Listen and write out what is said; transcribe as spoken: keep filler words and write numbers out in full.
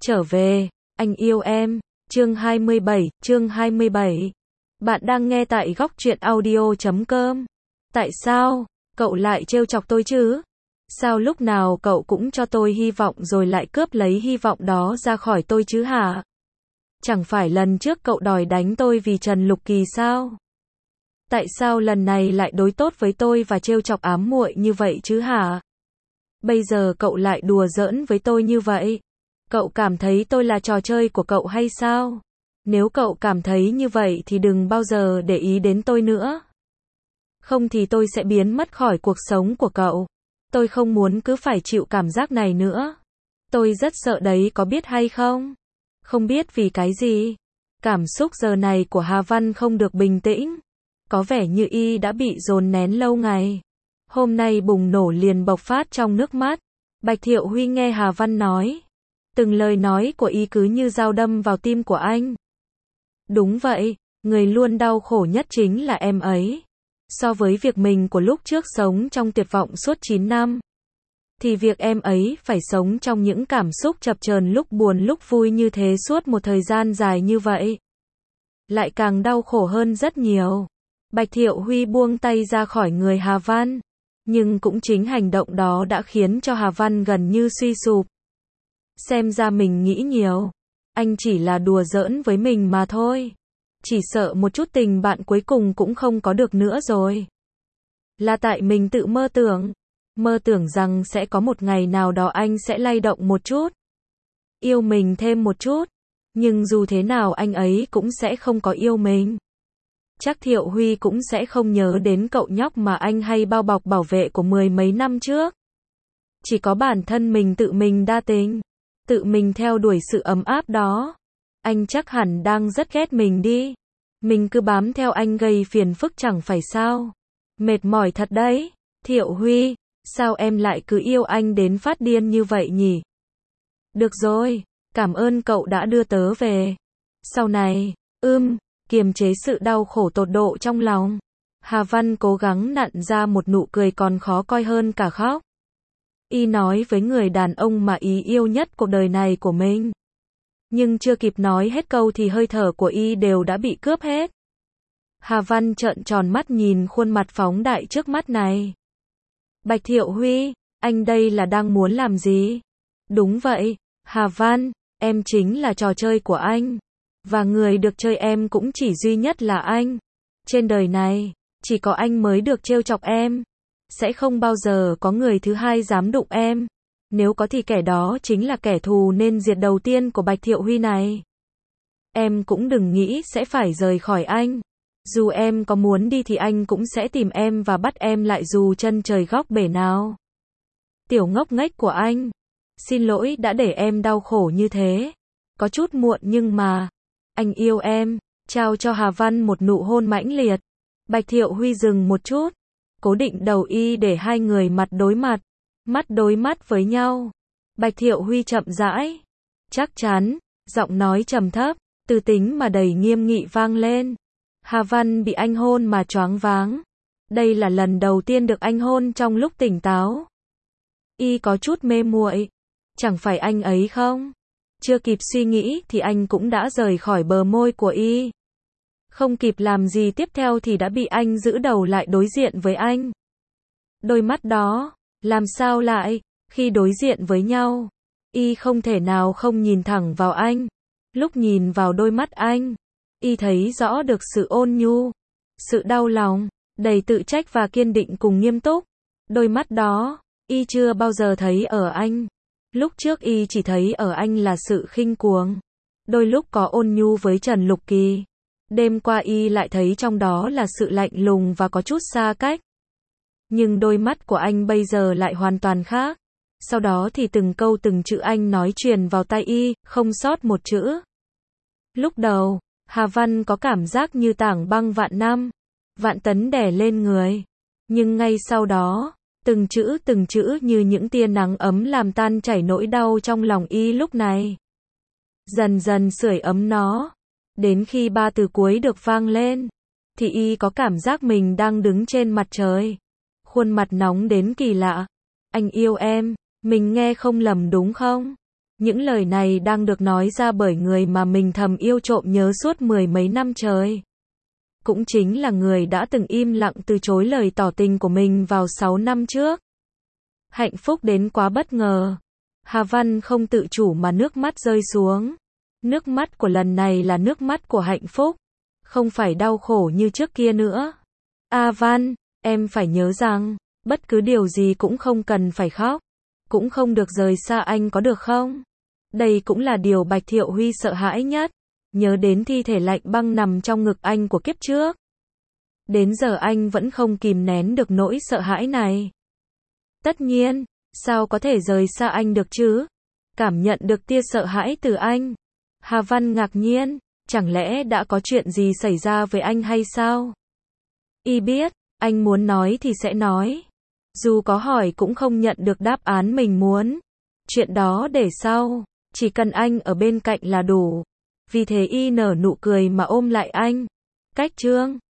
Trở về, anh yêu em. Chương hai mươi bảy, chương hai mươi bảy. Bạn đang nghe tại góc truyện audio chấm com. Tại sao, cậu lại trêu chọc tôi chứ? Sao lúc nào cậu cũng cho tôi hy vọng rồi lại cướp lấy hy vọng đó ra khỏi tôi chứ hả? Chẳng phải lần trước cậu đòi đánh tôi vì Trần Lục Kỳ sao? Tại sao lần này lại đối tốt với tôi và trêu chọc ám muội như vậy chứ hả? Bây giờ cậu lại đùa giỡn với tôi như vậy. Cậu cảm thấy tôi là trò chơi của cậu hay sao? Nếu cậu cảm thấy như vậy thì đừng bao giờ để ý đến tôi nữa. Không thì tôi sẽ biến mất khỏi cuộc sống của cậu. Tôi không muốn cứ phải chịu cảm giác này nữa. Tôi rất sợ đấy, có biết hay không? Không biết vì cái gì? Cảm xúc giờ này của Hà Văn không được bình tĩnh. Có vẻ như y đã bị dồn nén lâu ngày. Hôm nay bùng nổ liền bộc phát trong nước mắt. Bạch Thiệu Huy nghe Hà Văn nói. Từng lời nói của y cứ như dao đâm vào tim của anh. Đúng vậy, người luôn đau khổ nhất chính là em ấy. So với việc mình của lúc trước sống trong tuyệt vọng suốt chín năm, thì việc em ấy phải sống trong những cảm xúc chập chờn lúc buồn lúc vui như thế suốt một thời gian dài như vậy, lại càng đau khổ hơn rất nhiều. Bạch Thiệu Huy buông tay ra khỏi người Hà Văn, nhưng cũng chính hành động đó đã khiến cho Hà Văn gần như suy sụp. Xem ra mình nghĩ nhiều. Anh chỉ là đùa giỡn với mình mà thôi. Chỉ sợ một chút tình bạn cuối cùng cũng không có được nữa rồi. Là tại mình tự mơ tưởng. Mơ tưởng rằng sẽ có một ngày nào đó anh sẽ lay động một chút. Yêu mình thêm một chút. Nhưng dù thế nào anh ấy cũng sẽ không có yêu mình. Chắc Thiệu Huy cũng sẽ không nhớ đến cậu nhóc mà anh hay bao bọc bảo vệ của mười mấy năm trước. Chỉ có bản thân mình tự mình đa tình. Tự mình theo đuổi sự ấm áp đó. Anh chắc hẳn đang rất ghét mình đi. Mình cứ bám theo anh gây phiền phức chẳng phải sao. Mệt mỏi thật đấy. Thiệu Huy, sao em lại cứ yêu anh đến phát điên như vậy nhỉ? Được rồi, cảm ơn cậu đã đưa tớ về. Sau này, ưm, kiềm chế sự đau khổ tột độ trong lòng. Hà Văn cố gắng nặn ra một nụ cười còn khó coi hơn cả khóc. Y nói với người đàn ông mà Y yêu nhất cuộc đời này của mình. Nhưng chưa kịp nói hết câu thì hơi thở của Y đều đã bị cướp hết. Hà Văn trợn tròn mắt nhìn khuôn mặt phóng đại trước mắt này. Bạch Thiệu Huy, anh đây là đang muốn làm gì? Đúng vậy, Hà Văn, em chính là trò chơi của anh. Và người được chơi em cũng chỉ duy nhất là anh. Trên đời này, chỉ có anh mới được trêu chọc em. Sẽ không bao giờ có người thứ hai dám đụng em. Nếu có thì kẻ đó chính là kẻ thù nên diệt đầu tiên của Bạch Thiệu Huy này. Em cũng đừng nghĩ sẽ phải rời khỏi anh. Dù em có muốn đi thì anh cũng sẽ tìm em và bắt em lại dù chân trời góc bể nào. Tiểu ngốc nghếch của anh. Xin lỗi đã để em đau khổ như thế. Có chút muộn nhưng mà, anh yêu em. Trao cho Hà Văn một nụ hôn mãnh liệt. Bạch Thiệu Huy dừng một chút. Cố định đầu Y để hai người mặt đối mặt. Mắt đối mắt với nhau. Bạch Thiệu Huy chậm rãi. Chắc chắn. Giọng nói trầm thấp. Từ tính mà đầy nghiêm nghị vang lên. Hà Văn bị anh hôn mà choáng váng. Đây là lần đầu tiên được anh hôn trong lúc tỉnh táo. Y có chút mê muội. Chẳng phải anh ấy không? Chưa kịp suy nghĩ thì anh cũng đã rời khỏi bờ môi của Y. Không kịp làm gì tiếp theo thì đã bị anh giữ đầu lại đối diện với anh. Đôi mắt đó, làm sao lại, khi đối diện với nhau, Y không thể nào không nhìn thẳng vào anh. Lúc nhìn vào đôi mắt anh, Y thấy rõ được sự ôn nhu, sự đau lòng, đầy tự trách và kiên định cùng nghiêm túc. Đôi mắt đó, Y chưa bao giờ thấy ở anh. Lúc trước Y chỉ thấy ở anh là sự khinh cuồng. Đôi lúc có ôn nhu với Trần Lục Kỳ. Đêm qua Y lại thấy trong đó là sự lạnh lùng và có chút xa cách. Nhưng đôi mắt của anh bây giờ lại hoàn toàn khác. Sau đó thì từng câu từng chữ anh nói truyền vào tai Y, không sót một chữ. Lúc đầu, Hà Văn có cảm giác như tảng băng vạn năm, vạn tấn đè lên người. Nhưng ngay sau đó, từng chữ từng chữ như những tia nắng ấm làm tan chảy nỗi đau trong lòng Y lúc này. Dần dần sưởi ấm nó. Đến khi ba từ cuối được vang lên, thì Y có cảm giác mình đang đứng trên mặt trời. Khuôn mặt nóng đến kỳ lạ. Anh yêu em, mình nghe không lầm đúng không? Những lời này đang được nói ra bởi người mà mình thầm yêu trộm nhớ suốt mười mấy năm trời. Cũng chính là người đã từng im lặng từ chối lời tỏ tình của mình vào sáu năm trước. Hạnh phúc đến quá bất ngờ. Hà Văn không tự chủ mà nước mắt rơi xuống. Nước mắt của lần này là nước mắt của hạnh phúc, không phải đau khổ như trước kia nữa. A Văn, em phải nhớ rằng, bất cứ điều gì cũng không cần phải khóc, cũng không được rời xa anh có được không? Đây cũng là điều Bạch Thiệu Huy sợ hãi nhất, nhớ đến thi thể lạnh băng nằm trong ngực anh của kiếp trước. Đến giờ anh vẫn không kìm nén được nỗi sợ hãi này. Tất nhiên, sao có thể rời xa anh được chứ? Cảm nhận được tia sợ hãi từ anh. Hà Văn ngạc nhiên, chẳng lẽ đã có chuyện gì xảy ra với anh hay sao? Y biết, anh muốn nói thì sẽ nói. Dù có hỏi cũng không nhận được đáp án mình muốn. Chuyện đó để sau, chỉ cần anh ở bên cạnh là đủ. Vì thế Y nở nụ cười mà ôm lại anh. Cách Trương,